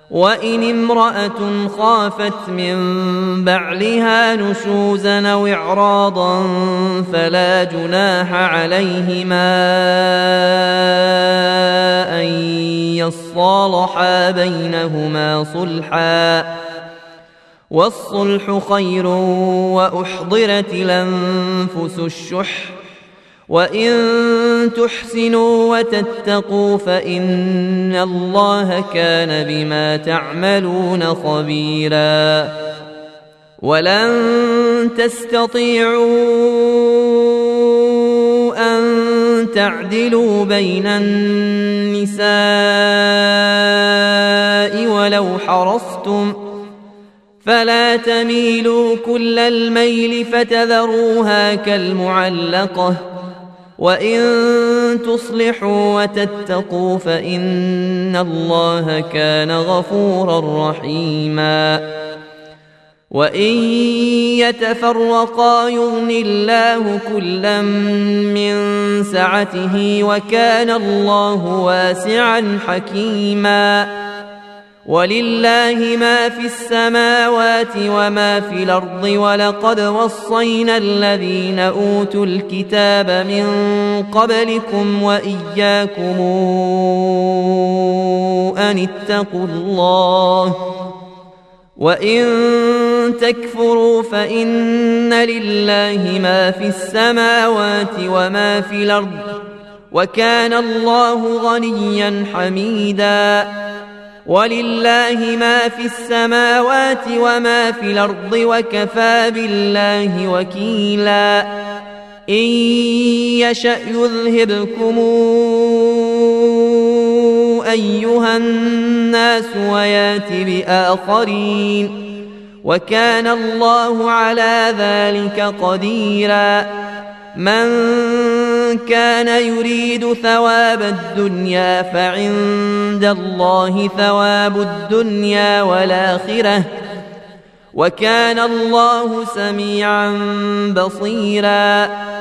وإن امرأة خافت من بعلها نشوزا أو إعراضا فلا جناح عليهما أن يصالحا بينهما صلحا، والصلح خير وأحضرت الأنفس الشح، وإن تحسنوا وتتقوا فإن الله كان بما تعملون خبيرا. ولن تستطيعوا أن تعدلوا بين النساء ولو حرصتم، فلا تميلوا كل الميل فتذروها كالمعلقة، وإن تصلحوا وتتقوا فإن الله كان غفورا رحيما. وإن يتفرقا يغن الله كلا من سعته، وكان الله واسعا حكيما. ولله ما في السماوات وما في الأرض، ولقد وصينا الذين أوتوا الكتاب من قبلكم وإياكم أن اتقوا الله، وإن تكفروا فإن لله ما في السماوات وما في الأرض، وكان الله غنيا حميدا. ولله ما في السماوات وما في الأرض، وكفى بالله وكيلا. إن يشأ يذهبكم أيها الناس ويات بآخرين، وكان الله على ذلك قديرا. من كان يريد ثواب الدنيا فعند الله ثواب الدنيا والآخرة، وكان الله سميعا بصيرا.